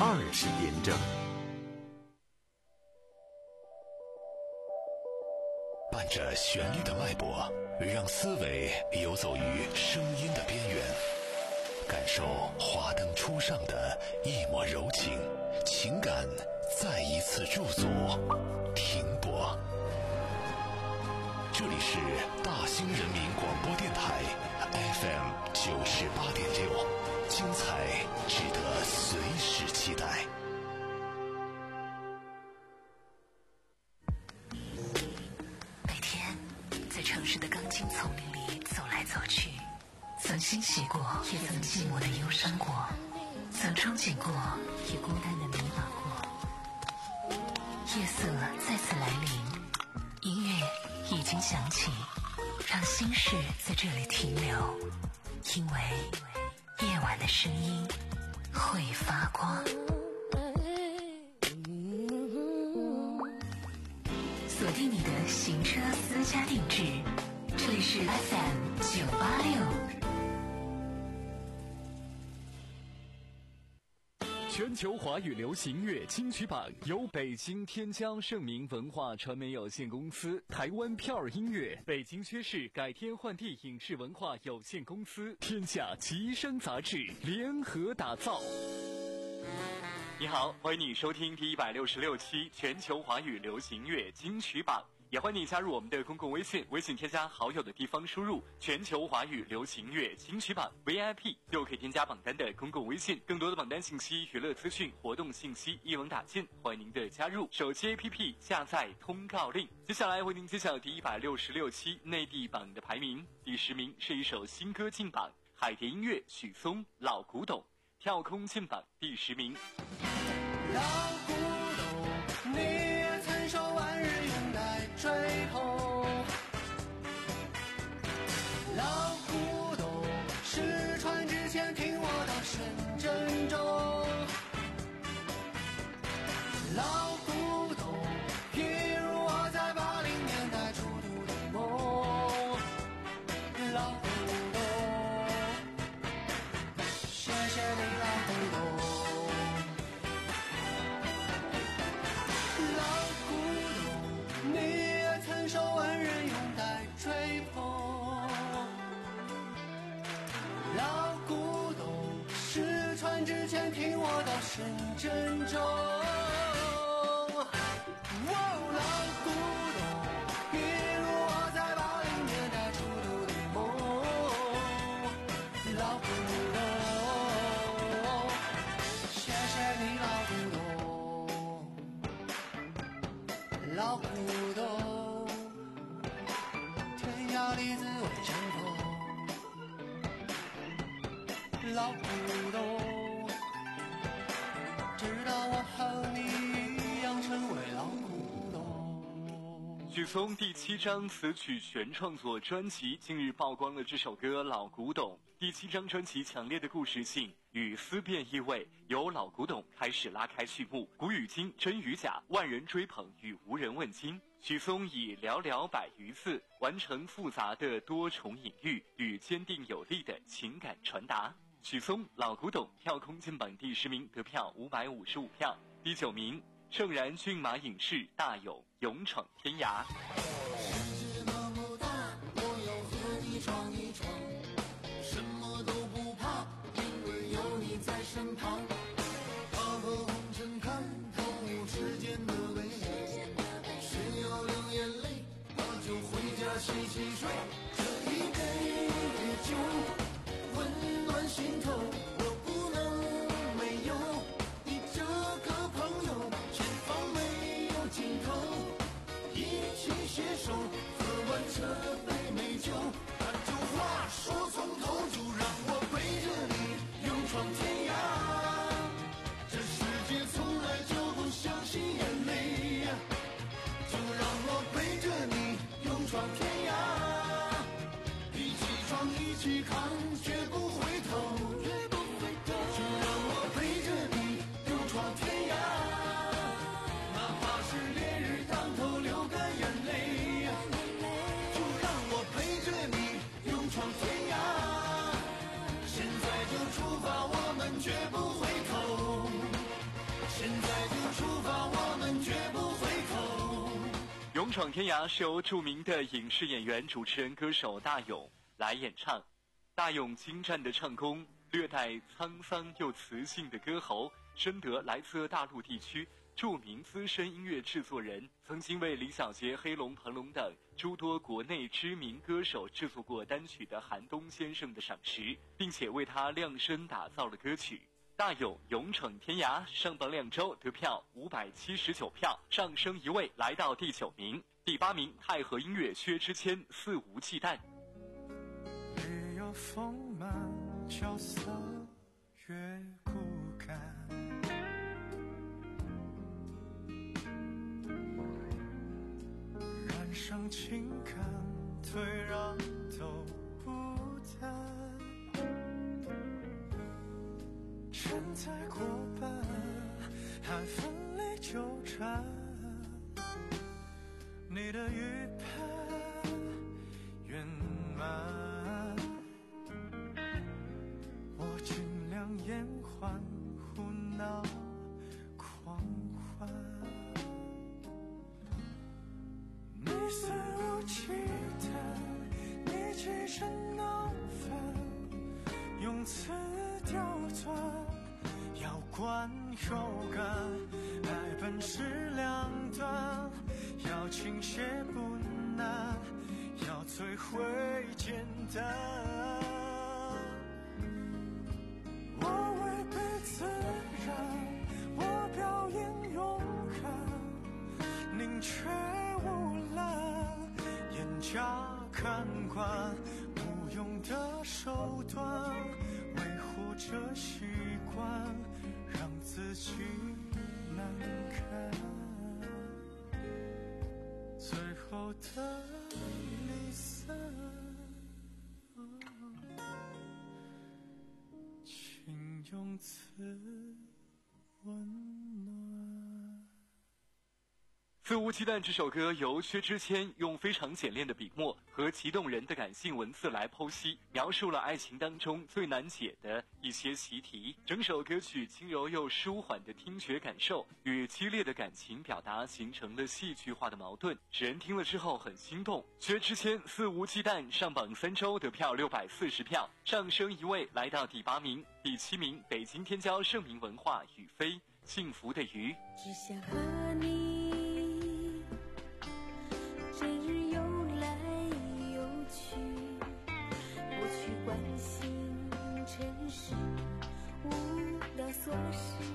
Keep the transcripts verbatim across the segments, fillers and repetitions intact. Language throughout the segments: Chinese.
二十点整。 伴着旋律的脉搏，让思维游走于声音的边缘，感受华灯初上的一抹柔情，情感再一次驻足停泊。这里是大兴人民广播电台 F M 九十八点六，精彩值得随时期待。 每天在城市的钢筋丛林里走来走去，曾欣喜过，也曾寂寞的忧伤过，曾憧憬过，也孤单的迷茫过。夜色再次来临，音乐已经响起，让心事在这里停留，因为夜晚的声音会发光。锁定你的行车私家定制，这里是 F M 九八六。 全球华语流行乐金曲榜由北京天江盛明文化传媒有限公司、台湾票儿音乐、北京薛氏改天换地影视文化有限公司、天下吉声杂志联合打造。你好，欢迎你收听第一百六十六期全球华语流行乐金曲榜，也欢迎你加入我们的公共微信，微信添加好友的地方输入全球华语流行乐金曲榜 V I P 就可以添加榜单的公共微信，更多的榜单信息、娱乐资讯、活动信息一网打尽，欢迎您的加入。手机 A P P 下载通告令。接下来为您揭晓第一百六十六期内地榜的排名，第十名是一首新歌进榜，海蝶音乐许嵩老古董，跳空进榜第十名。 老古董，你也曾受万人拥戴追捧。老古董，失传之前听我到深圳中。老古董，一如我在八零年代初读的梦。老古董，谢谢你老古董。受万人拥戴追捧，老古董，失传之前听我到深圳中。哦，老古董，一如我在八零年代初读的梦。老古董，谢谢你老古董，老古董。家里自为枕头，老古董，直到我和你一样成为老古董。 许嵩第七张词曲全创作专辑近日曝光了这首歌《老古董》。第七张专辑强烈的故事性与思辨意味，由老古董开始拉开序幕，古与今，真与假，万人追捧与无人问津。许嵩以寥寥百余字完成复杂的多重隐喻与坚定有力的情感传达。许嵩老古董跳空进榜第十名，得票五百五十五票。第九名盛然骏马影视大勇勇闯天涯。 世界那么大，我要和你闯一闯，什么都不怕，因为有你在身旁。踏破红尘看透世间的美，谁要流眼泪，那就回家洗洗睡。这一杯酒温暖心头，我不能没有你这个朋友。前方没有尽头，一起携手喝完这杯美酒。那就话说从头，就让我陪着你勇闯天涯。 闯天涯》是由著名的影视演员、主持人、歌手大勇来演唱。大勇精湛的唱功，略带沧桑又磁性的歌喉，深得来自大陆地区著名资深音乐制作人，曾经为李小杰、黑龙、彭龙等诸多国内知名歌手制作过单曲的韩东先生的赏识，并且为他量身打造了歌曲。大勇勇闯天涯上榜两周得票五百七十九票，上升一位来到第九名。第八名太和音乐薛之谦肆无忌惮。 没有丰满角色越骨感，染上情感退让都不难，承载过半还分离纠缠，你的预判圆满，我尽量延缓胡闹狂欢，你肆无忌惮，你急着闹翻，用词刁钻，要观有感，爱本是两端，要倾斜不难，要摧毁简单。我违背自然，我表演勇敢，宁缺毋滥，严加看管，无用的手段，维护着习惯，让自己难堪。最后的离散，请用词温暖。 肆无忌惮这首歌由薛之谦用非常简练的笔墨和激动人的感性文字来剖析，描述了爱情当中最难解的一些习题。整首歌曲轻柔又舒缓的听觉感受与激烈的感情表达形成了戏剧化的矛盾，使人听了之后很心动。薛之谦肆无忌惮上榜三周得票六百四十票，上升一位来到第八名。第七名北京天骄盛明文化雨飞幸福的鱼。 只想和你整日游来游去，不去关心尘世无聊琐事，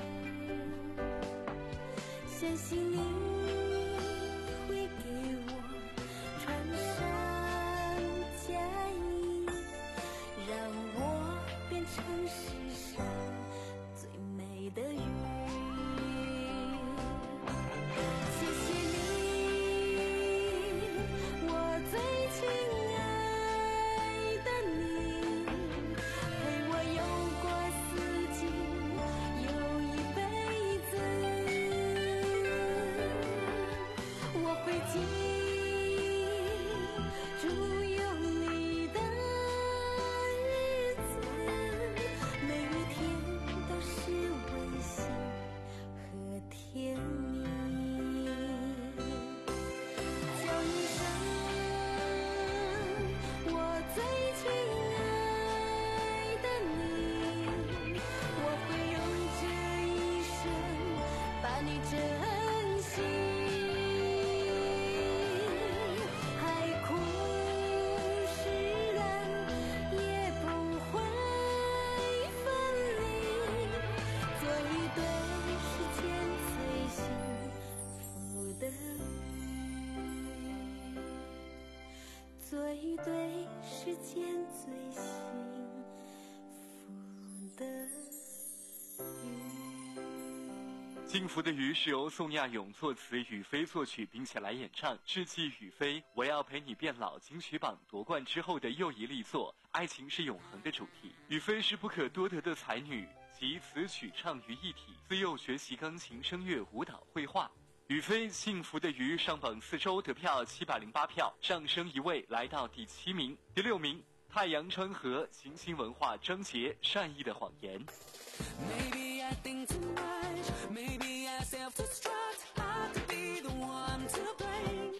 相信你会给我穿上嫁衣，让我变成世上最美的鱼。最对世间最幸福的鱼。 幸福的鱼是由宋亚勇作词，雨飞作曲，并且来演唱，是继雨飞我要陪你变老金曲榜夺冠之后的又一力作。爱情是永恒的主题，雨飞是不可多得的才女，集词曲唱于一体，自幼学习钢琴、声乐、舞蹈、绘画。雨飞幸福的鱼上榜四周得票七百零八票，上升一位来到第七名。第六名太阳川河行星文化张杰善意的谎言。 Maybe I think too much, maybe I self-destruct, hard to be the one to blame.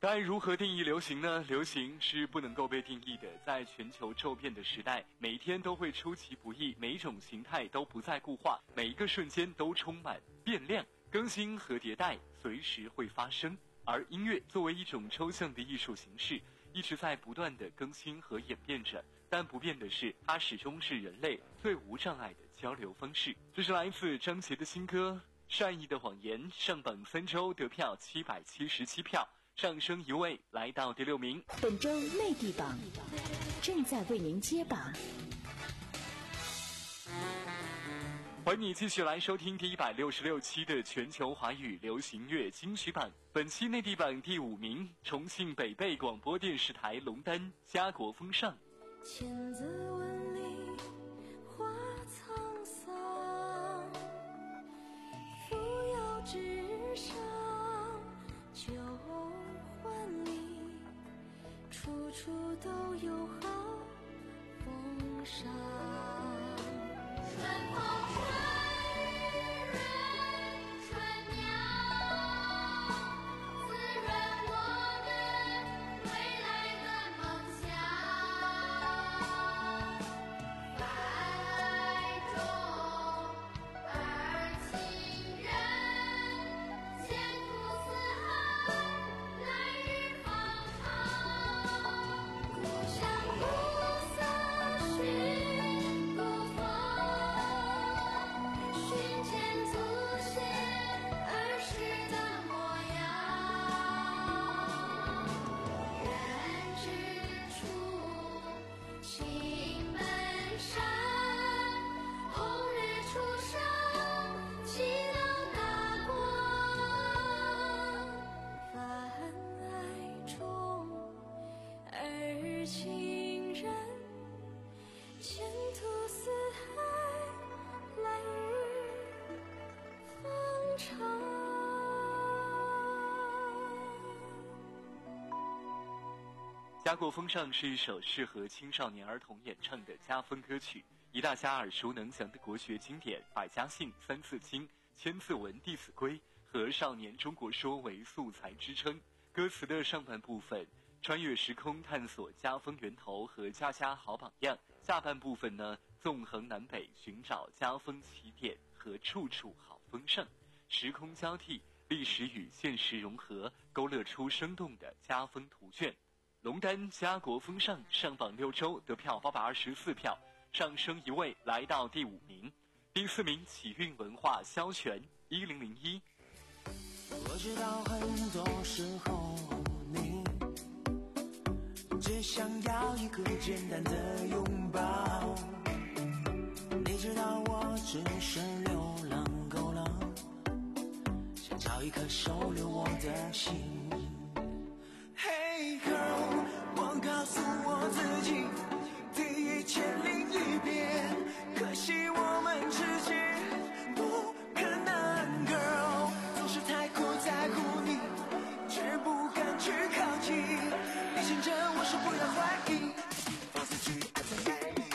该如何定义流行呢？流行是不能够被定义的，在全球骤变的时代，每一天都会出其不意，每一种形态都不再固化，每一个瞬间都充满变量，更新和迭代随时会发生。而音乐作为一种抽象的艺术形式，一直在不断的更新和演变着，但不变的是，它始终是人类最无障碍的交流方式。这是来自张杰的新歌《善意的谎言》，上榜三周得票七百七十七票，上升一位来到第六名。 本周内地榜正在为您揭榜。 欢迎你继续来收听第一百六十六期的全球华语流行乐金曲榜。本期内地榜第五名，重庆北碚广播电视台龙丹《家国风尚》。 千字文里花沧桑，扶摇直上旧还里，处处都有好风尚。春风春日润春苗，滋润我们未来的梦想。泛爱中而亲人，前途似海，来日方长。故乡暮色寻故风，寻见祖先儿时的模样。人之初，性本善，红日初升，其乐大光。泛爱中而亲人，前途似海，来日方长。 家国风尚是一首适合青少年儿童演唱的家风歌曲，一大家耳熟能详的国学经典《百家姓》《三字经》《千字文》《弟子规》和《少年中国说》为素材支撑。歌词的上半部分穿越时空探索家风源头和家家好榜样，下半部分呢纵横南北寻找家风起点和处处好风尚，时空交替，历史与现实融合，勾勒出生动的家风图卷。龙丹家国风尚上榜六周得票八百二十四票，上升一位来到第五名。第四名启运文化萧全一零零一。 我知道很多时候你只想要一个简单的拥抱，你知道我只是流浪狗了，想找一颗收留我的心。Hey girl， 我告诉我自己第一千零一遍，可惜我们之间不可能 girl， 总是太过在乎你，却不敢去靠近，提醒着我说不要怀疑，放肆去爱在爱里。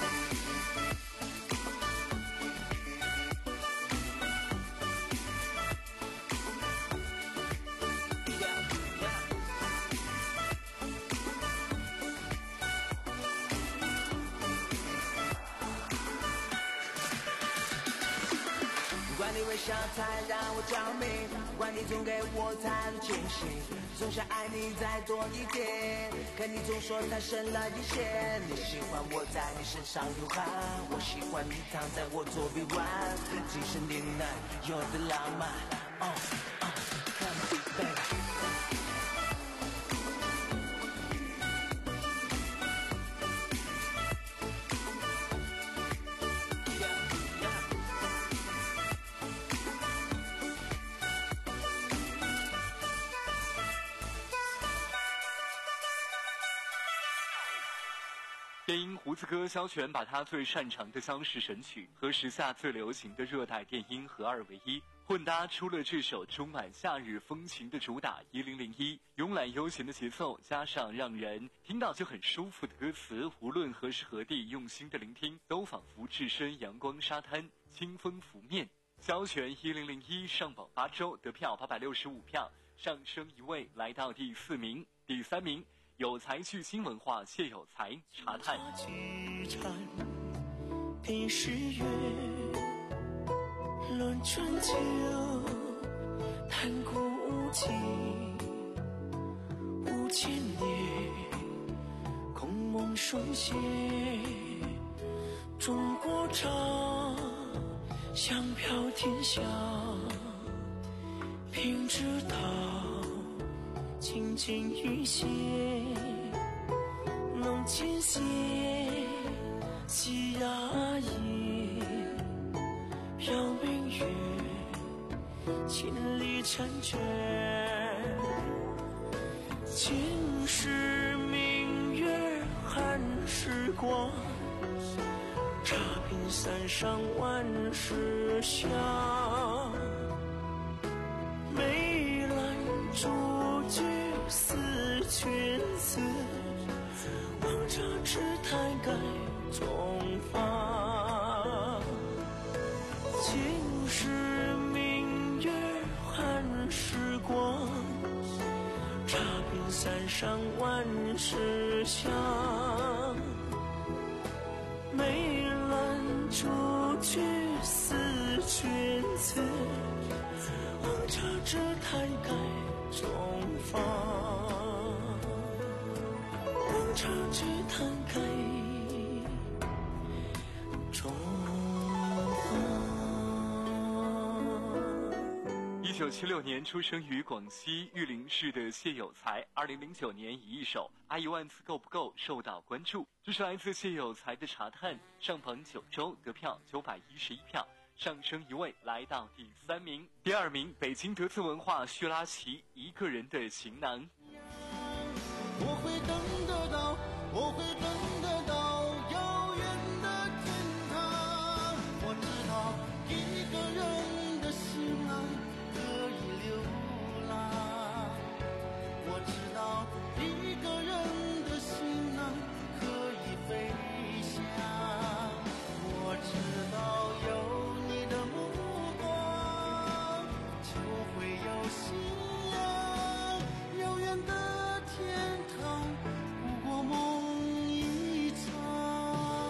管你微笑才让我着迷，管你总给我太多惊喜，总想爱你再多一点，可你总说太深了一些。你喜欢我在你身上流汗，我喜欢你躺在我左臂弯，精神点燃有的浪漫。哦哦 ，Come on baby。 电音胡子哥萧全把他最擅长的僵尸神曲和时下最流行的热带电音合二为一，混搭出了这首充满夏日风情的主打一零零一。慵懒悠闲的节奏加上让人听到就很舒服的歌词，无论何时何地用心的聆听，都仿佛置身阳光沙滩，清风拂面。萧全一零零一上榜八周得票八百六十五票， 上升一位来到第四名。第三名，有才巨星文化谢有才茶炭。 品诗乐，论春秋，谈古今，五千年，孔孟书写，中国茶，香飘天下，品之道，清净一些，能见血，细压抑，飘明月，千里婵娟，前世明月汉时光，茶品三上万世香，梅兰竹菊思君子，王茶之台盖中发，前世明月汉时光，茶品三上万世香，梅兰竹菊思君子，王茶之台盖中发，王茶之台盖中一九七六年出生于广西玉林市的谢有才，二零零九年以一首《爱一万次够不够》受到关注。这是来自谢有才的茶炭，上榜九周，得票九百一十一票，上升一位来到第三名。第二名，北京德资文化薛拉奇一个人的行囊。 我会等得到，我会等得到遥远的天堂。我知道一个人的行囊可以流浪，我知道一个人的行囊可以飞翔，我知道有你的目光就会有信仰，遥远的天堂不过梦一场。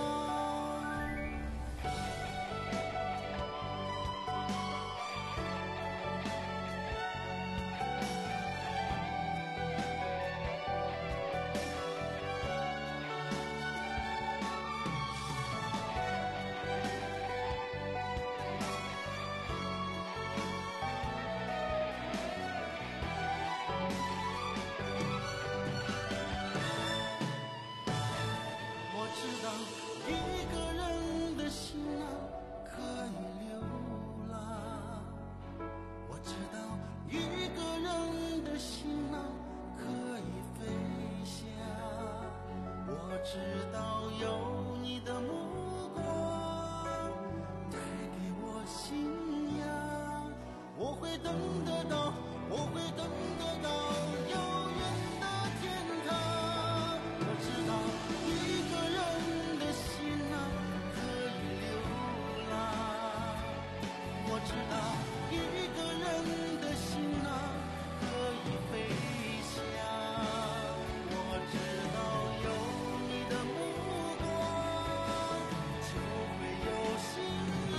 我知道一个人的行囊可以流浪，我知道一个人的行囊可以飞翔，我知道有你的目光带给我信仰，我会等得到，我会等得到遥远的天堂。我知道一个人的行囊可以流浪，我知道一个人的行囊可以飞翔，我知道有你的目光就会有信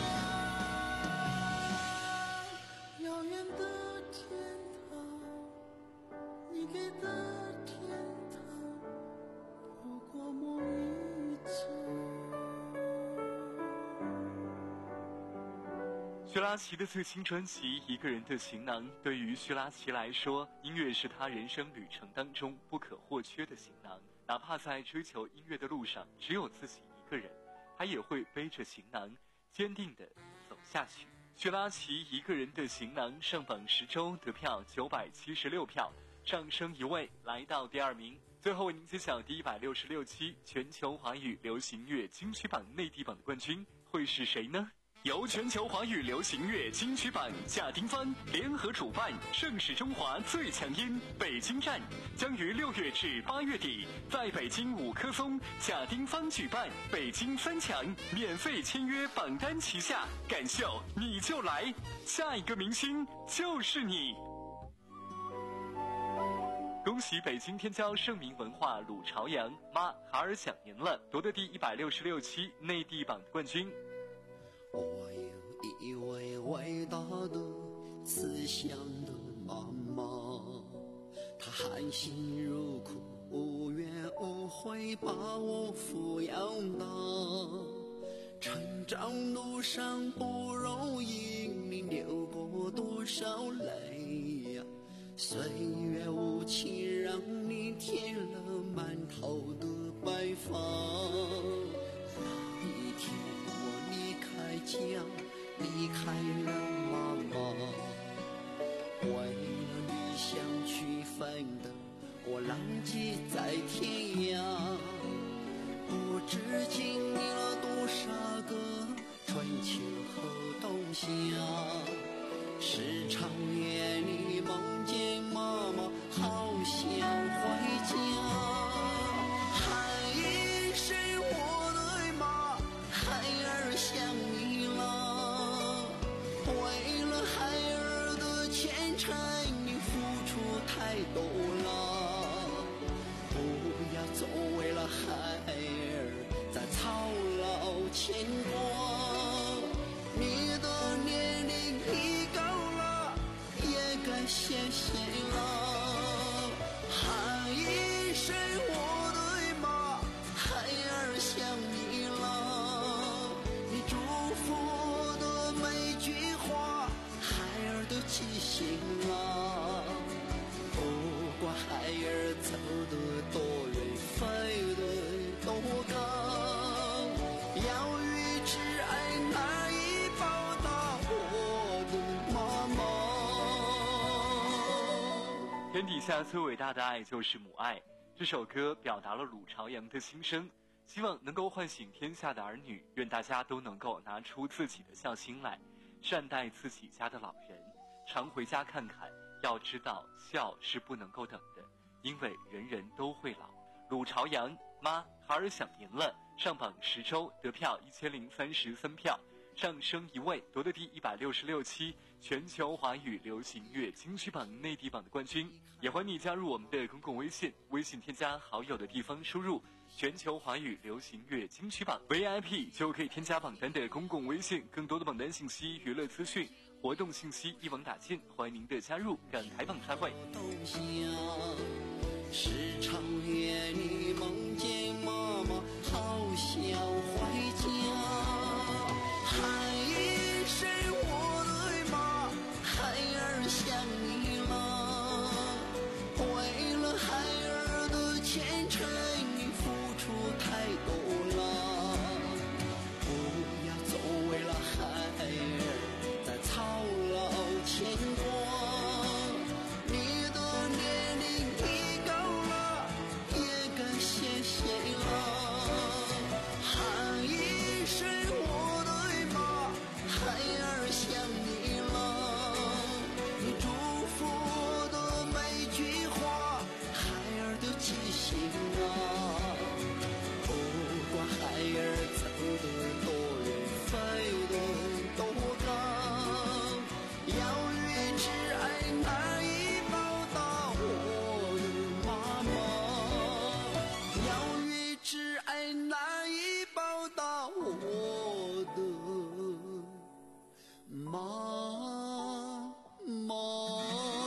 仰，遥远的天堂，你给的天堂不过梦一场。 薛拉奇的最新专辑《一个人的行囊》，对于薛拉奇来说，音乐是他人生旅程当中不可或缺的行囊。哪怕在追求音乐的路上只有自己一个人，他也会背着行囊，坚定地走下去。薛拉奇《一个人的行囊》上榜十周，得票九百七十六票，上升一位，来到第二名。最后为您揭晓第一百六十六期全球华语流行乐金曲榜内地榜的冠军会是谁呢？由全球华语流行乐金曲榜贾丁芳联合主办，盛世中华最强音北京站将于六月至八月底在北京五棵松贾丁芳举办北京三强，免费签约榜单旗下，感秀你就来，下一个明星就是你。 恭喜北京天骄盛名文化鲁朝阳妈孩儿想您了，夺得第一百六十六期内地榜冠军。 我有一位伟大的慈祥的妈妈，她含辛茹苦，无怨无悔把我抚养大。成长路上不容易，你流过多少泪呀？岁月无情，让你添了满头的白发。那一天我离开家，离开了妈妈，为了理想去奋斗，我浪迹在天涯。不知经历了多少个春秋和冬夏，时常夜里梦见妈妈，好想回家。喊一声我的妈，孩儿想你了。为了孩儿的前程，你付出太多了。不要总为了孩儿在操劳牵挂。你的年龄已高了，也该歇歇了。喊一声我的妈，孩儿想你了。你祝福的每句话，孩儿都记醒了。不管孩儿走得多远，飞得多高，要与挚爱难以报答我的妈妈。 天底下最伟大的爱就是母爱。这首歌表达了鲁朝阳的心声，希望能够唤醒天下的儿女，愿大家都能够拿出自己的孝心来，善待自己家的老人，常回家看看。要知道孝是不能够等的，因为人人都会老。鲁朝阳妈孩儿想您了上榜十周，得票一千零三十三票，上升一位，夺得第一百六十六期全球华语流行乐金曲榜内地榜的冠军。也欢迎你加入我们的公共微信，微信添加好友的地方输入全球华语流行乐金曲榜 V I P 就可以添加榜单的公共微信，更多的榜单信息、娱乐资讯、活动信息一网打尽，欢迎您的加入，赶台榜开会。 时常夜里梦见妈妈，好想回家。喊一声我的妈，孩儿想你了。为了孩儿的前程，你付出太多了。不要总为了孩儿在操劳牵挂。你的年龄已高了，也该歇歇了。喊一声我的妈，孩儿想你了。你祝福的每句话，孩儿都记醒了。不管孩儿走得多远，飞得多高，要与挚爱难以报答我的妈妈，要与挚爱难以报答我的妈妈。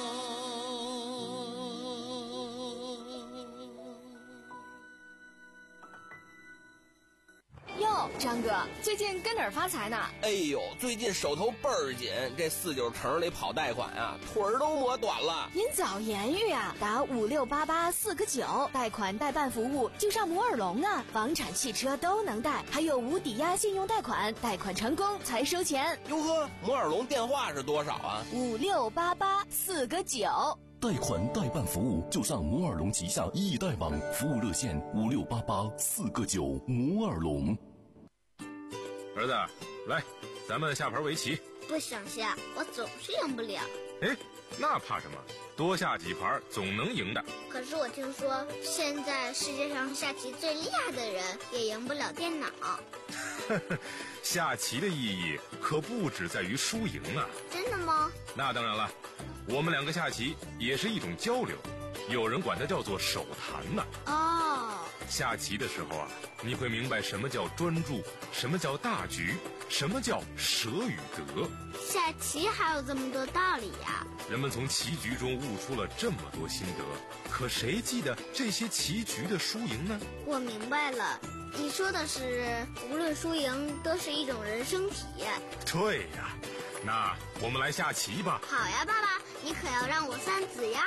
哟，张哥，最近跟哪儿发财呢？ 哎呦，最近手头倍儿紧，这四九城里跑贷款啊，腿儿都磨短了。 您早言语啊，打五六八八四个九，贷款代办服务就上摩尔龙啊，房产、汽车都能贷，还有无抵押信用贷款，贷款成功才收钱。 哟呵，摩尔龙电话是多少啊？ 五六八八四个九。 贷款代办服务就上摩尔龙旗下易贷网，服务热线五六八八四个九。摩尔龙。 儿子，来，咱们下盘围棋。 不想下，我总是赢不了。 哎，那怕什么？多下几盘总能赢的。 可是我听说，现在世界上下棋最厉害的人也赢不了电脑。 下棋的意义可不只在于输赢啊。 真的吗？ 那当然了，我们两个下棋也是一种交流。 有人管它叫做手弹呢。 哦， 下棋的时候啊，你会明白什么叫专注，什么叫大局，什么叫舍与得。 下棋还有这么多道理呀！ 人们从棋局中悟出了这么多心得，可谁记得这些棋局的输赢呢？ 我明白了，你说的是无论输赢都是一种人生体验。 对呀，那我们来下棋吧。 好呀，爸爸，你可要让我三子呀。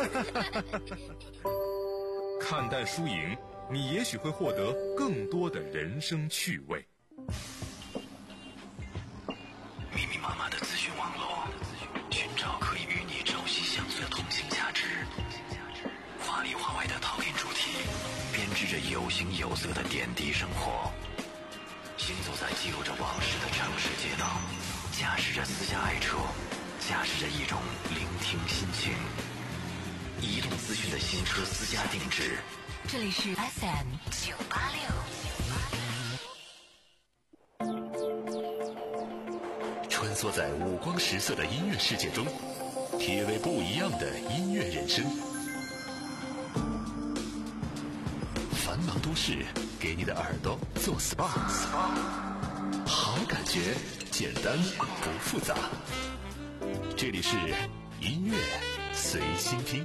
看淡输赢，你也许会获得更多的人生趣味。 密密麻麻的资讯网络，寻找可以与你朝夕相随的同性价值。华里华外的陶冶主题，编织着有形有色的点滴生活。行走在记录着往事的城市街道，驾驶着私家爱车，驾驶着一种聆听心情。移动资讯的新车私家定制。 这里是 F M 九八六。 穿梭在五光十色的音乐世界中，体味不一样的音乐人生。繁忙都市给你的耳朵做 S P A， 好感觉，简单不复杂。这里是音乐随心听。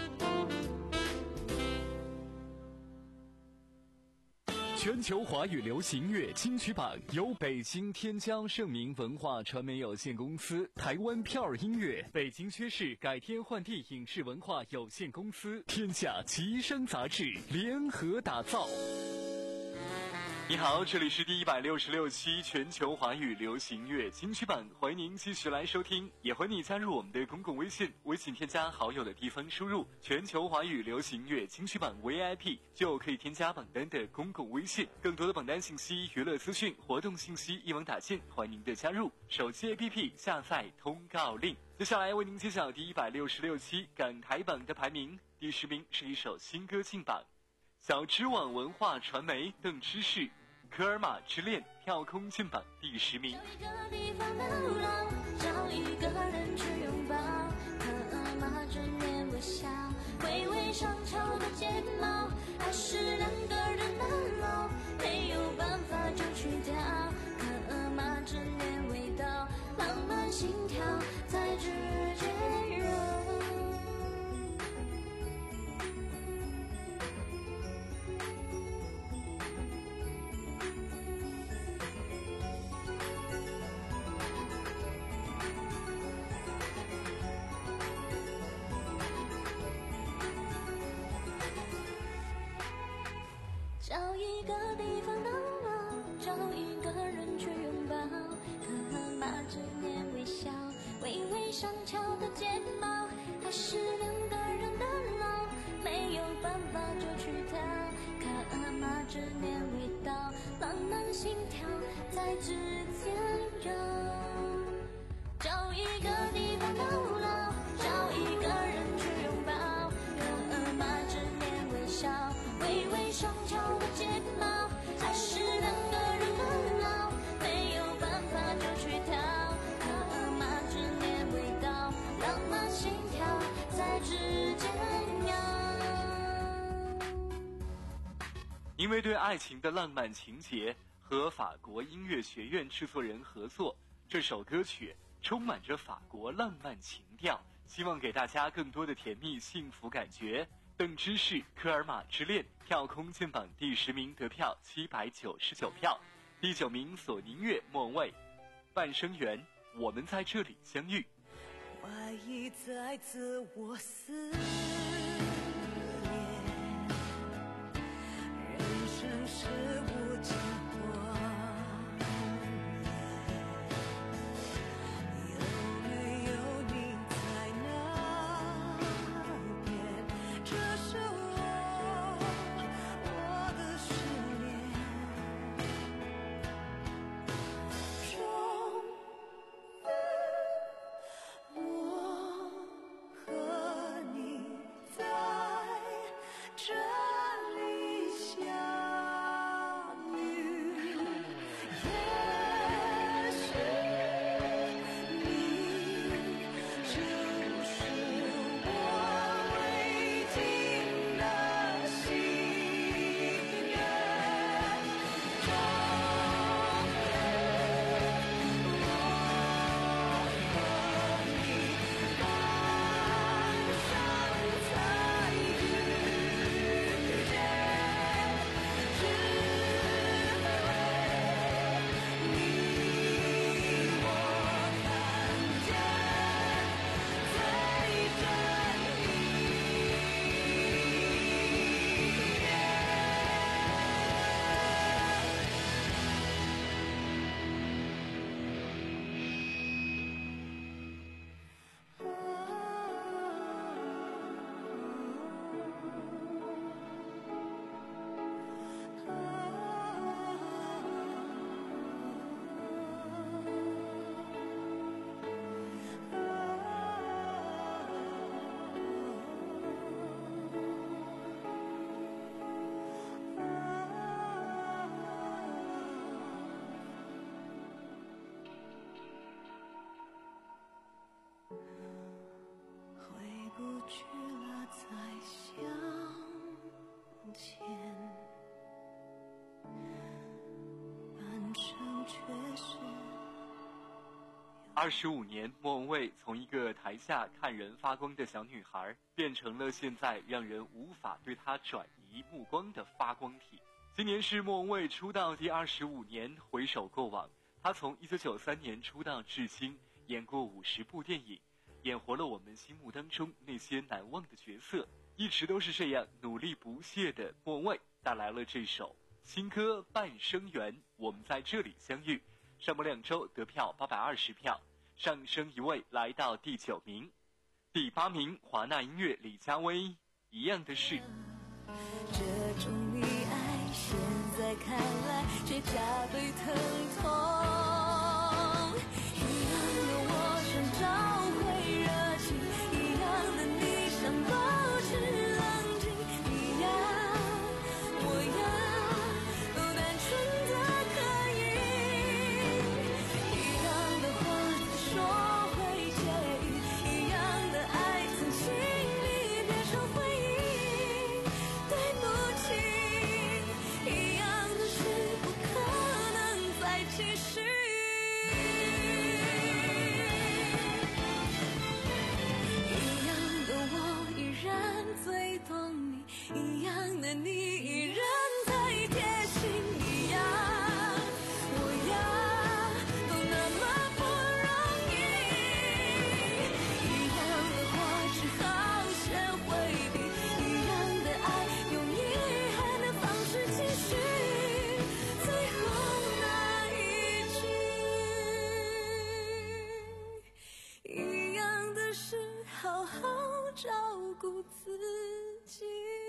全球华语流行乐金曲榜由北京天江盛明文化传媒有限公司、台湾票儿音乐、北京薛氏改天换地影视文化有限公司、天下奇声杂志联合打造。你好，这里是第一百六十六期全球华语流行乐金曲榜，欢迎您继续来收听，也欢迎你加入我们的公共微信，微信添加好友的地方输入全球华语流行乐金曲榜 V I P 就可以添加榜单的公共微信，更多的榜单信息、娱乐资讯、活动信息一网打尽，欢迎您的加入。手机 A P P 下载通告令。接下来为您揭晓第一百六十六期港台榜的排名，第十名是一首新歌进榜。小知网文化传媒邓芝士《科尔玛之恋》跳空进榜第十名。 找一个地方流浪，找一个人去拥抱，科尔玛正面微笑，微微上翘的睫毛，还是两个人的老，没有办法就去掉，科尔玛正面味道，浪漫心跳在指尖揉。找一个地方等我，找一个人去拥抱，科尔玛正面微笑，微微上翘的睫毛，还是两个人的老，没有办法就去跳，科尔玛正面味道，浪漫心跳在指尖揉。找一个地方逗留，找一个人去拥抱，科尔玛正面微笑，微微上翘的睫毛，还是两个人的老，没有办法就去跳，科尔玛正面味道，浪漫心跳在指尖摇。 因为对爱情的浪漫情节和法国音乐学院制作人合作，这首歌曲充满着法国浪漫情调，希望给大家更多的甜蜜幸福感觉。邓芝士《科尔玛之恋》跳空进榜第十名，得票七百九十九票。第九名索尼乐莫蔚《半生缘》，我们在这里相遇。 怀疑在自我思念，人生是无尽光阴，有没有你在那边？这是我我的失恋，终于我和你二十五年，莫文蔚从一个台下看人发光的小女孩，变成了现在让人无法对她转移目光的发光体。今年是莫文蔚出道第二十五年，回首过往，她从一九九三年出道至今，演过五十部电影，演活了我们心目当中那些难忘的角色。一直都是这样努力不懈的莫文蔚，带来了这首新歌《半生缘》，我们在这里相遇。上播两周得票八百二十票，上升一位来到第九名。第八名，华纳音乐李佳薇，一样的事。 这种溺爱现在看来却加倍疼痛，一样的我想找回热情，一样的你想保持冷静，一样我呀都单纯的可以，一样的话再说会介意，一样的爱曾经历变成回忆，对不起，一样的事不可能再继续，一样的我依然最懂你，一样的你依然在贴心，一样我呀都那么不容易，一样的话只好先回避，一样的爱用遗憾的方式继续，最后那一句，一样的是好好照顾自己。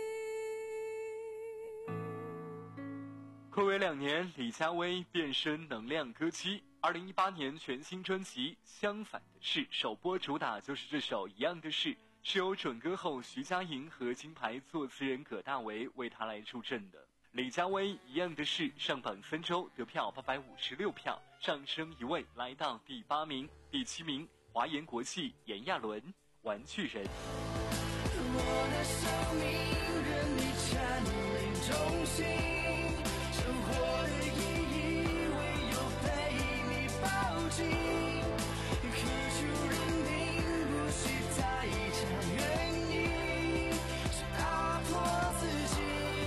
暌违两年，李佳薇变身能量歌姬。二零一八年全新专辑《相反的事》首播主打就是这首《一样的事》，是由准歌后徐佳莹和金牌作词人葛大为为她来助阵的。李佳薇《一样的事》上榜三周得票八百五十六票，上升一位来到第八名。第七名，华研国际炎亚纶《玩具人》。 我的生命任你占领中心，生活的意义唯有被你抱紧，可就认定不需再讲原因，是打破自己。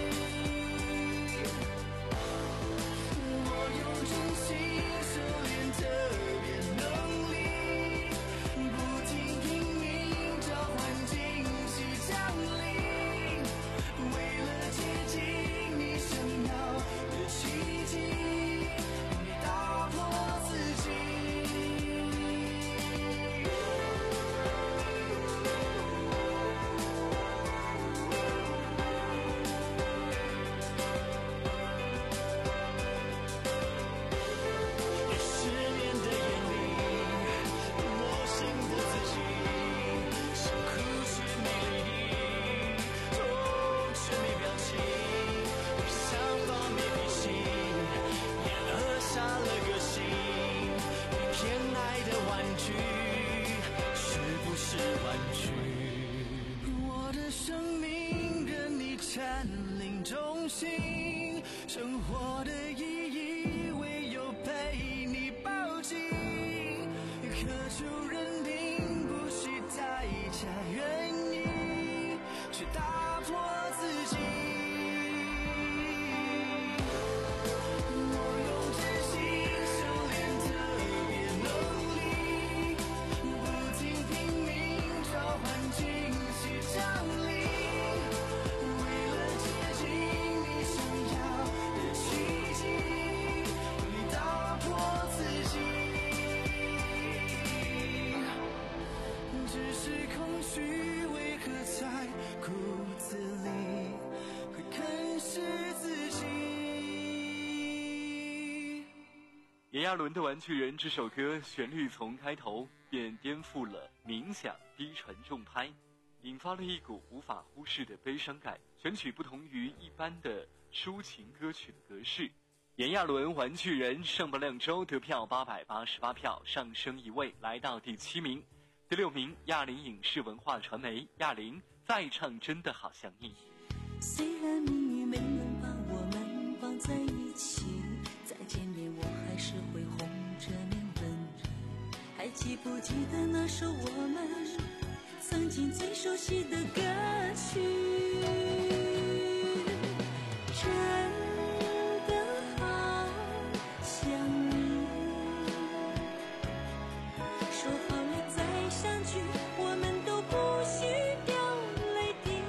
我用真心修炼特别能力，不停拼命召唤惊喜降临，为了接近你想要的奇迹，你打破自己。失眠的眼里，我信的自己，想哭却没力，痛却没表情，想法没脾气，也扼杀了个性。你偏爱的玩具，是不是玩具？我的生命任你占领中心，生活的意义唯有被你抱紧，可就认定不需再加原因，去打破自己。我用真心修炼特别能力，不停拼命召唤惊喜降临，为了接近你想要的奇迹，你打破自己。只是空虚为何在骨子里会啃食自己。 炎亚纶的《玩具人》这首歌旋律从开头便颠覆了冥想低沉重拍，引发了一股无法忽视的悲伤感。选曲不同于一般的抒情歌曲的格式。炎亚纶《玩具人》上榜两周得票八百八十八票，上升一位来到第七名。第六名，亚林影视文化传媒，亚林再唱真的好像你。 虽然命运没能把我们绑在一起，再见面我还是会红着脸等人。还记不记得那首我们曾经最熟悉的歌曲？真的好想你，说好了再相聚，我们都不许掉泪滴。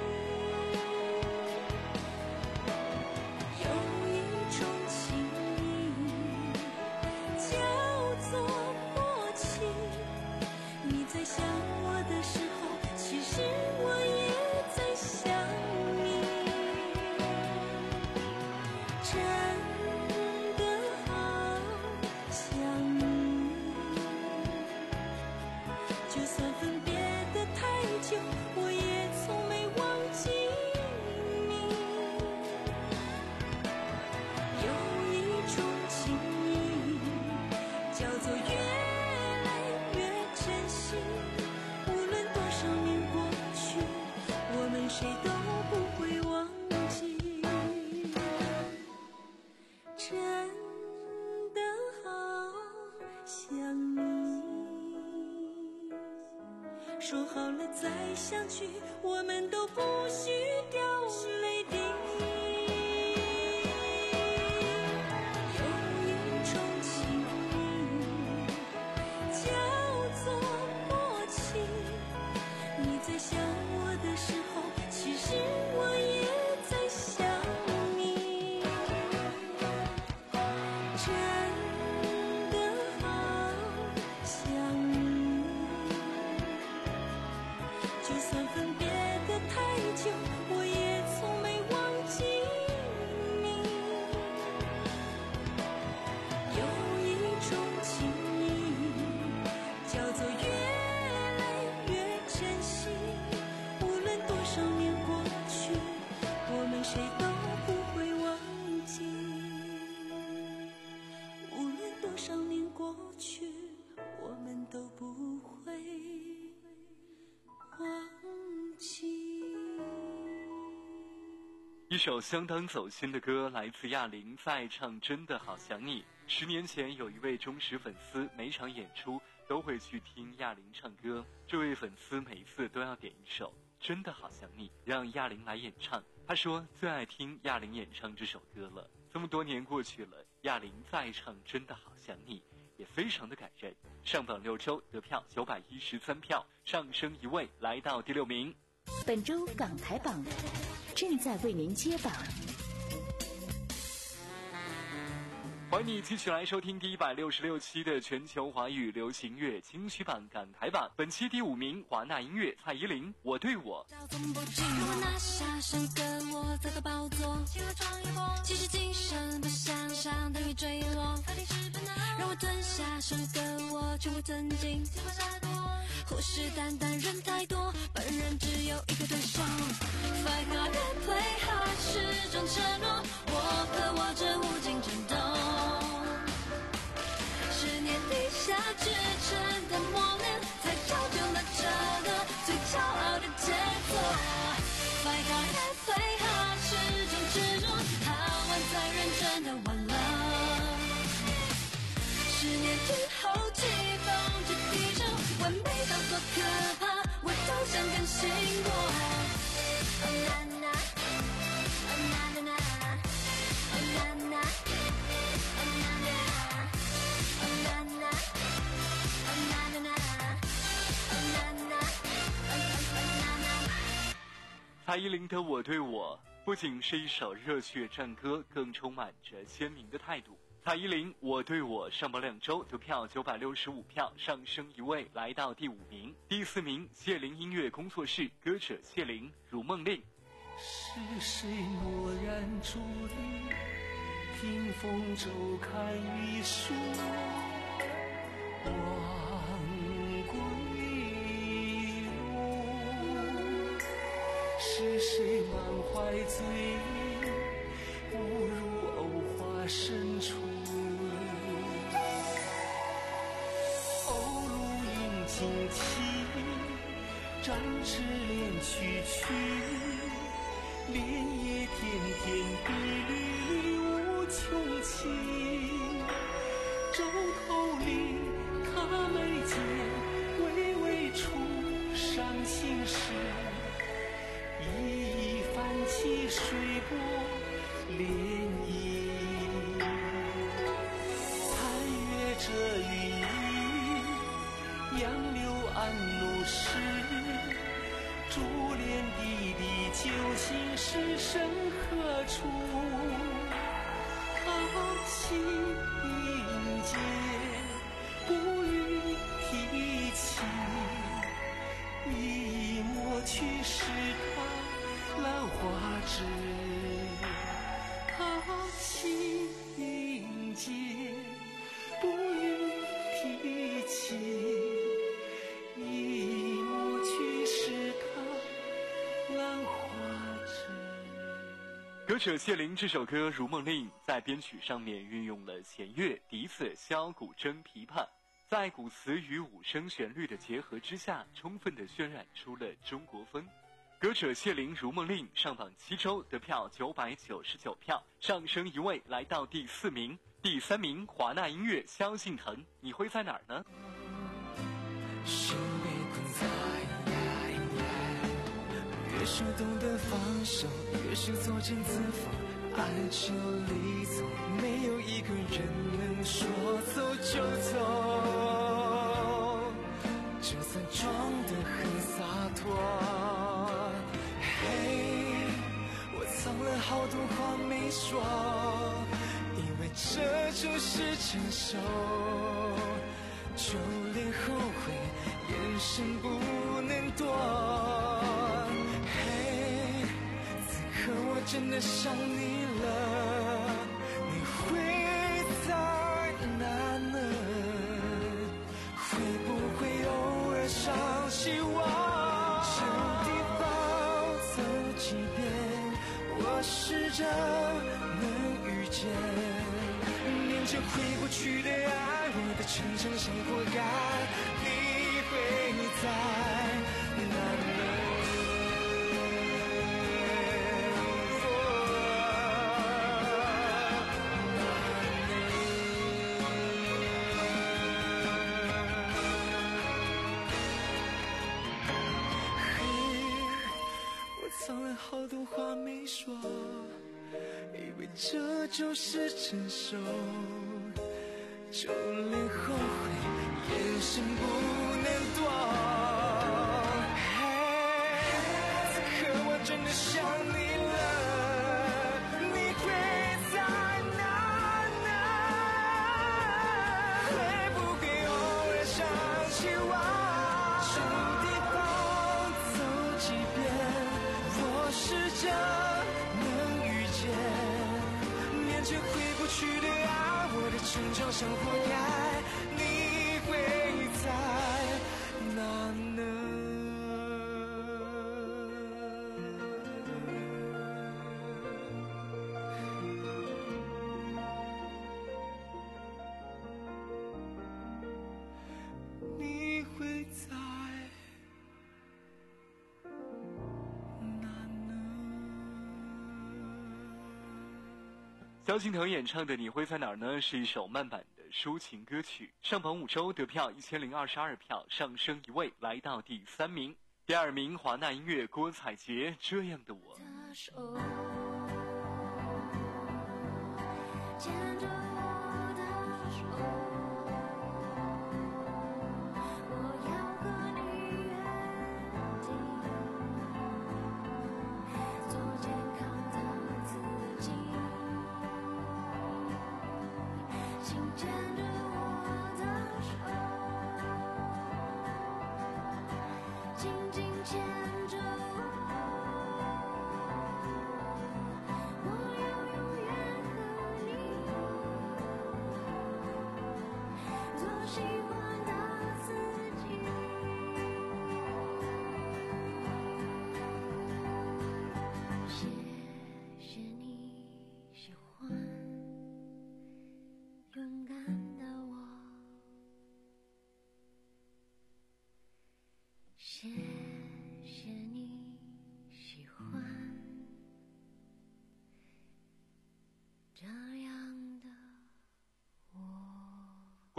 有一种情谊叫做默契，你在想我的时候，其实我也在想你。真的好想你，就算分别的太久，我也从没忘记你。有一种情谊叫做越来越珍惜，无论多少年过去，我们谁都不会忘记。真的好想你，说好了再相聚，我们都不许掉泪滴。有一种情谊叫做默契，你在想我的时候，其实我也在想你。真的好想你，就算分别的太久，我也从没忘记你。有一种情谊叫做越来越珍惜，无论多少年过去，我们谁都不会忘记。无论多少年过去，我们都不会忘记。 一首相当走心的歌，来自亚玲在唱《真的好想你》。十年前，有一位忠实粉丝，每场演出都会去听亚玲唱歌。这位粉丝每一次都要点一首《真的好想你》，让亚玲来演唱。他说最爱听亚玲演唱这首歌了。这么多年过去了，亚玲再唱《真的好想你》也非常的感人。上榜六周得票九百一十三票，上升一位来到第六名。 本周港台榜正在为您揭榜。 欢迎你继续来收听第一百六十六期的全球华语流行乐金曲榜港台榜。本期第五名，华纳音乐蔡依林《我对我》。 我拿下身跟我这个宝座，其实今生不想象等于坠落，让我吞下身跟我全部尊敬，虎视眈眈人太多，本人只有一个对手。Fight hard and play hard 是种承诺，我和我这无尽战斗，十年底下至诚的磨练，才造就了这个最骄傲的杰作。Fight hard and play hard 是种执着，好玩才认真的玩了。十年之后季风之地球，完美到多可怕，我都想更新过。Oh na na, oh na na na, oh na na, oh na na, oh na na, oh na na na, oh na na, oh na na。 蔡依林的《我对我》不仅是一首热血战歌，更充满着鲜明的态度。蔡依林《我对我》上榜两周得票九百六十五票，上升一位来到第五名。第四名，谢玲音乐工作室歌者谢玲《如梦令》。 是谁蓦然伫立，屏风骤看一树，望归路。是谁满怀醉意，误入藕花深处。旌旗，展翅连曲曲，莲叶点点碧绿无穷情。洲头里他眉间微微出伤心事，一一泛起水波涟漪。残月遮云影，杨柳暗路湿。珠帘滴滴，究竟是身何处？他心凝结，不予提起。一抹去是他兰花枝，他心凝结，不予提起。一抹去是他兰花枝。 歌者谢灵这首歌《如梦令》在编曲上面运用了弦乐、笛子、箫、古筝、琵琶，在古词与五声旋律的结合之下，充分地渲染出了中国风。歌者谢灵《如梦令》上榜七周，得票九百九十九票，上升一位来到第四名。第三名华纳音乐《萧敬腾》，你会在哪儿呢？ 心被困在，越是懂得放手，越是作茧自缚。爱就离走，没有一个人能说走就走，就算装得很洒脱。嘿，我藏了好多话没说，因为这就是成熟。就连后悔，眼神不能躲。嘿，此刻我真的想你了，你会在哪呢？会不会偶尔想起我？这地方走几遍，我试着能遇见，连着回不去的爱，我的成长像活该，你会在哪呢？好多话没说，以为这就是成熟，就连后悔眼神不能躲。嘿，此刻我真的想你了，你会在哪呢？会不会偶尔想起我？这地方走几遍，试着能遇见，面对回不去的爱，我的成长像活该，你会在哪呢？你会在萧敬腾演唱的《你会在哪儿呢》是一首慢版的抒情歌曲，上榜五周，得票一千零二十二票，上升一位来到第三名。第二名华纳音乐郭采洁《这样的我》。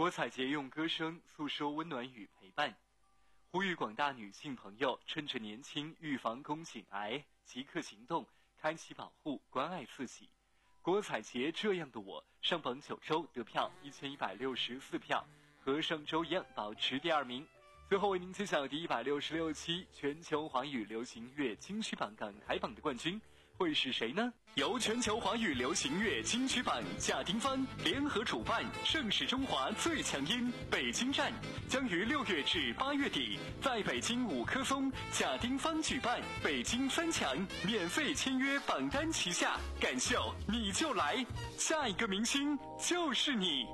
郭采洁用歌声诉说温暖与陪伴，呼吁广大女性朋友趁着年轻预防宫颈癌，即刻行动，开启保护，关爱自己。郭采洁这样的我上榜九周得票一千一百六十四票，和上周一样保持第二名。最后为您揭晓第一百六十六期全球华语流行乐金曲榜港台榜的冠军会是谁呢？由全球华语流行乐金曲榜贾丁芳联合主办，盛世中华最强音北京站将于六月至八月底在北京五棵松贾丁芳举办北京三强免费签约榜单旗下，感秀你就来，下一个明星就是你。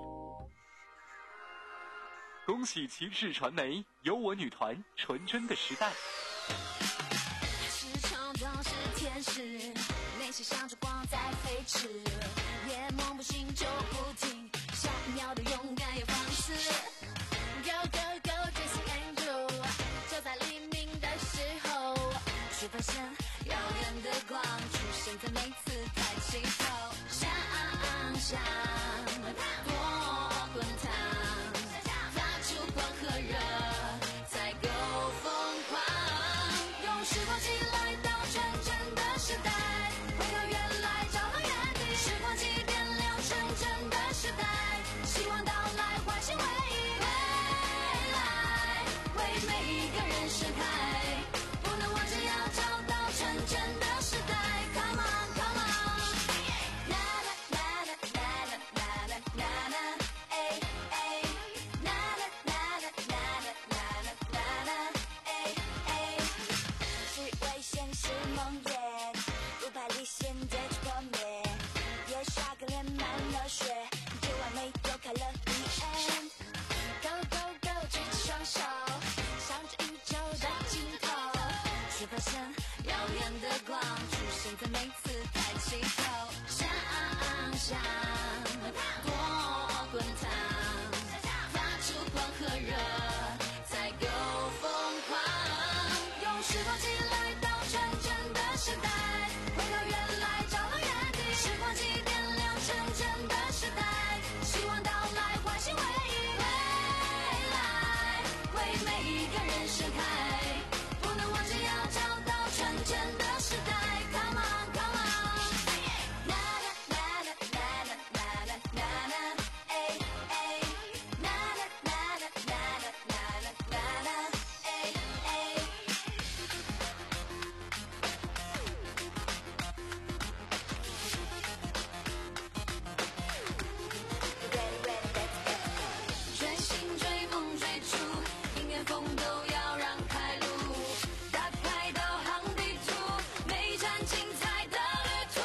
恭喜旗帜传媒有我女团纯真的时代。 是冲动是天使，内心像着光在飞驰，夜梦不醒就不停，下一秒的勇敢也放肆。Go go go Jesse Angel， 就在黎明的时候，却发现遥远的光出现在每次抬起头，想象多滚烫，发出光和热，才够疯狂。用时光机来到纯真的时代，回到原来找到原地，时光机点亮纯真的时代，希望到来唤醒回忆，未来为每一个人盛开，不能忘记要找到纯真的时代。Come on come on， 啦啦啦啦啦啦啦啦啦，哎哎，啦啦啦啦啦啦啦啦啦，哎哎，是危险是梦魇，不怕历险结局破灭，别刷个脸满了血，就完美又快乐的 end。Go go go， 举起双手，向着宇宙的尽头，却发现遥远的光出现在每次抬起头，想象多滚烫，发出光和热，才够疯狂。用时光机来到纯真的时代，回到原来找到原地，时光机点亮纯真的时代，希望到来唤醒回忆，未来为每一个人盛开，不能忘记要找到纯真的时代。Come on come on， 啦啦啦啦啦啦啦啦啦，哎哎，啦啦啦啦啦啦啦啦啦，哎哎。全心追梦追逐，音乐风都要让开路，打开导航地图，每一站精彩的旅途。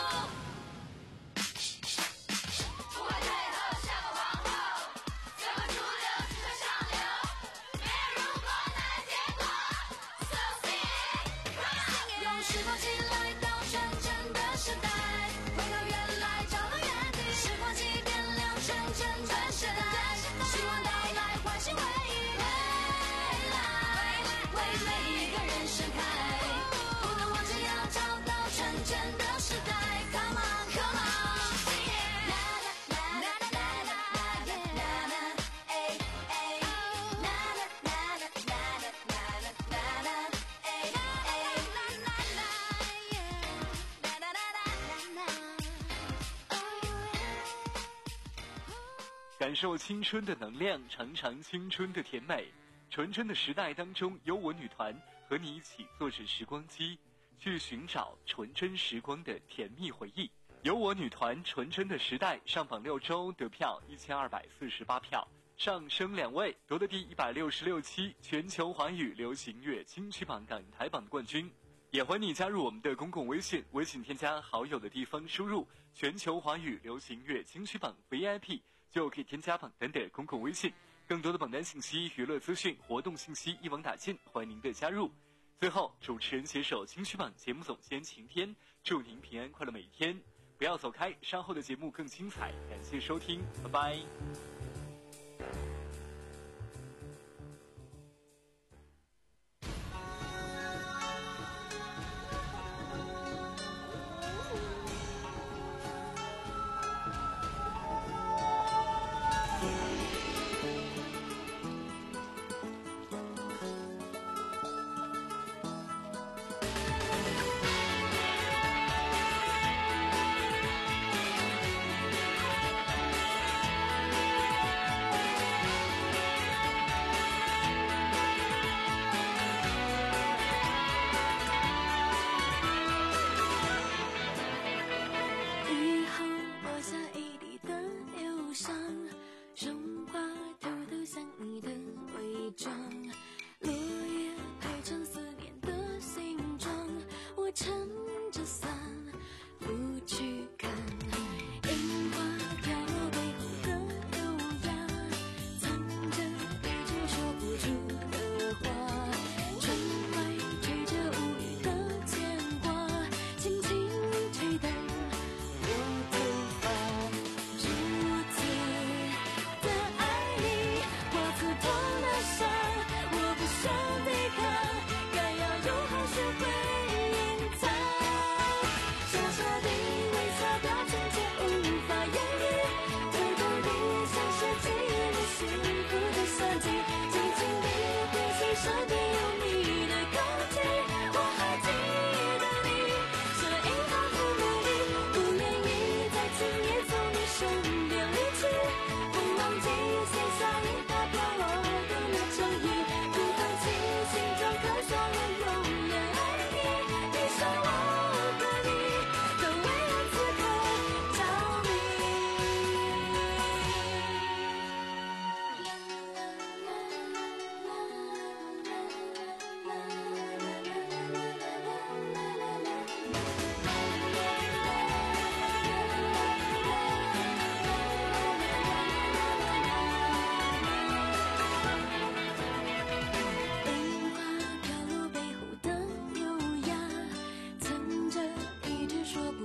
不会退后，像个皇后，随波逐流，只会上流，没有如果，哪来结果 ？So sing， 用时光机来到纯真的时代，回到原来找到原地，时光机点亮纯真的时代，希望到来唤醒回忆，未来为每一个人盛开，不能忘记要找到纯真的时代。Come on come on， 啦啦啦啦啦啦啦啦啦，哎哎，啦啦啦啦啦啦啦啦啦，哎哎，啦啦啦啦啦啦啦啦。 感受青春的能量，尝尝青春的甜美。纯真的时代当中，有我女团和你一起坐着时光机，去寻找纯真时光的甜蜜回忆。有我女团纯真的时代上榜六周得票一千二百四十八票，上升两位，夺得第一百六十六期全球华语流行乐金曲榜港台榜的冠军。也欢迎你加入我们的公共微信，微信添加好友的地方输入全球华语流行乐金曲榜 V I P， 就可以添加榜单的公共微信。更多的榜单信息、娱乐资讯、活动信息一网打尽，欢迎您的加入。最后，主持人携手金曲榜节目总监晴天，祝您平安快乐每一天。不要走开，稍后的节目更精彩，感谢收听，拜拜。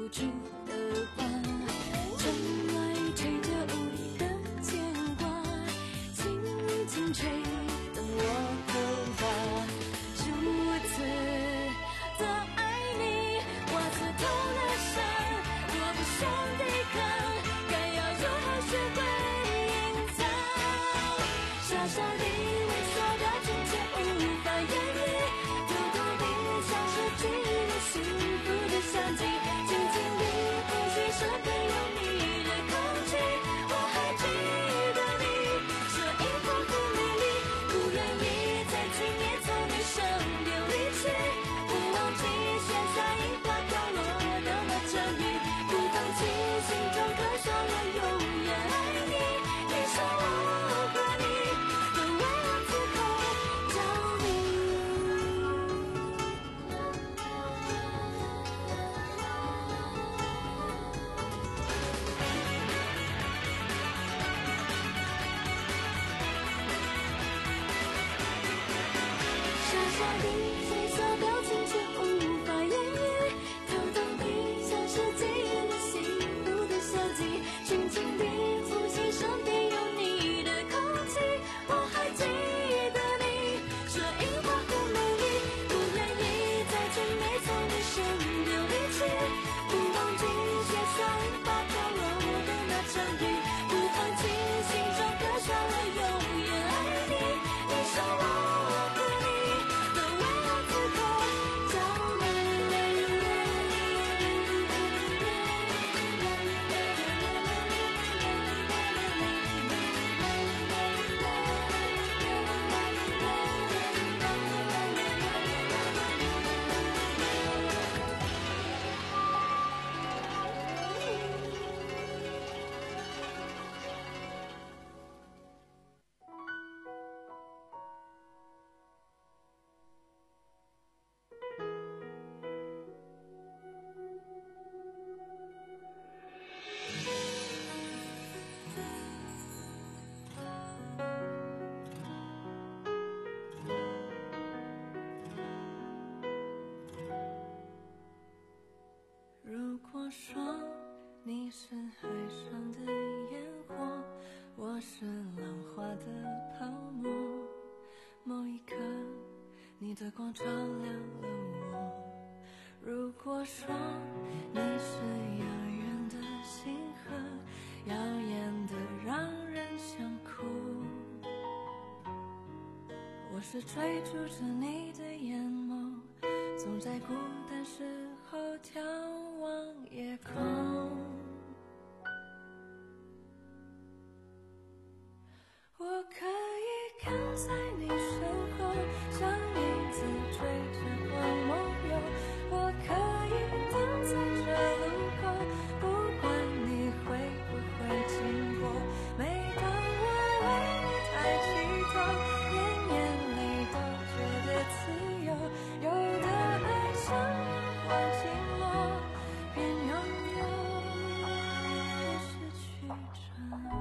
不住的话，窗外吹着无力的牵挂，轻轻轻吹动我头发，如此的爱你，我刺透了伤，我不想抵抗，该要如何学会隐藏？傻傻地微笑的情节无法言喻，偷偷地像是记录幸福的相机，静静地呼吸身边有你的空气。我还记得你这一花的美丽，不愿意在今夜从你身边离去，不忘记写下樱花飘落的那阵雨，不放弃心中刻下了永远爱你。你说我和你都为了此刻着迷。傻傻地灰色表情却无法言喻，偷偷地像是记录幸福的相机，轻轻地呼吸身边有你的空气。我还记得你这樱花的美丽，不愿意在最美从你身边离去，不忘记写下樱花飘落的那阵雨，不放弃心中刻下了永远爱你。你说我和你都为了此刻着迷。如果说你是海上的烟火，我是浪花的泡沫，某一刻你的光照亮了我。如果说你是遥远的星河，耀眼的让人想哭，我是追逐着你的眼眸，总在孤单时候眺望夜空。我可以跟在你身后，像影子追着光梦游。我可以等在这路口，不管你会不会经过。每当我为你抬起头，连眼泪都觉得自由。有的爱像烟花倾落，边拥有边失去着。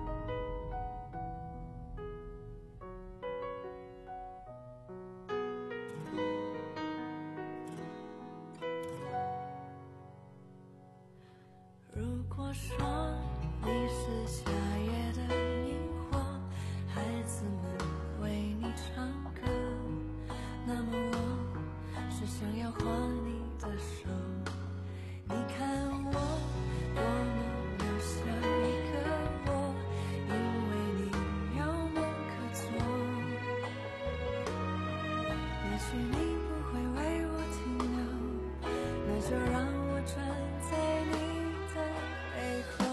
如果说你是夏夜的萤火，孩子们为你唱歌，那么我是想要握你的手。你看我多么渺小一个我，因为你有梦可做。也许你不会为我停留，那就让我站在你的背后。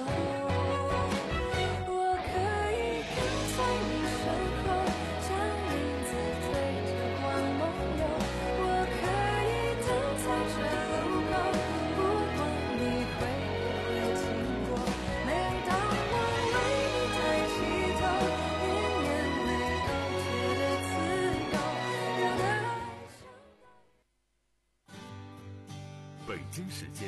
我可以跟在你身后，像影子追着光梦游。我可以等在这路口，不管你会不会经过。每当我为你抬起头，连眼泪都觉得自由。有的爱像北京时间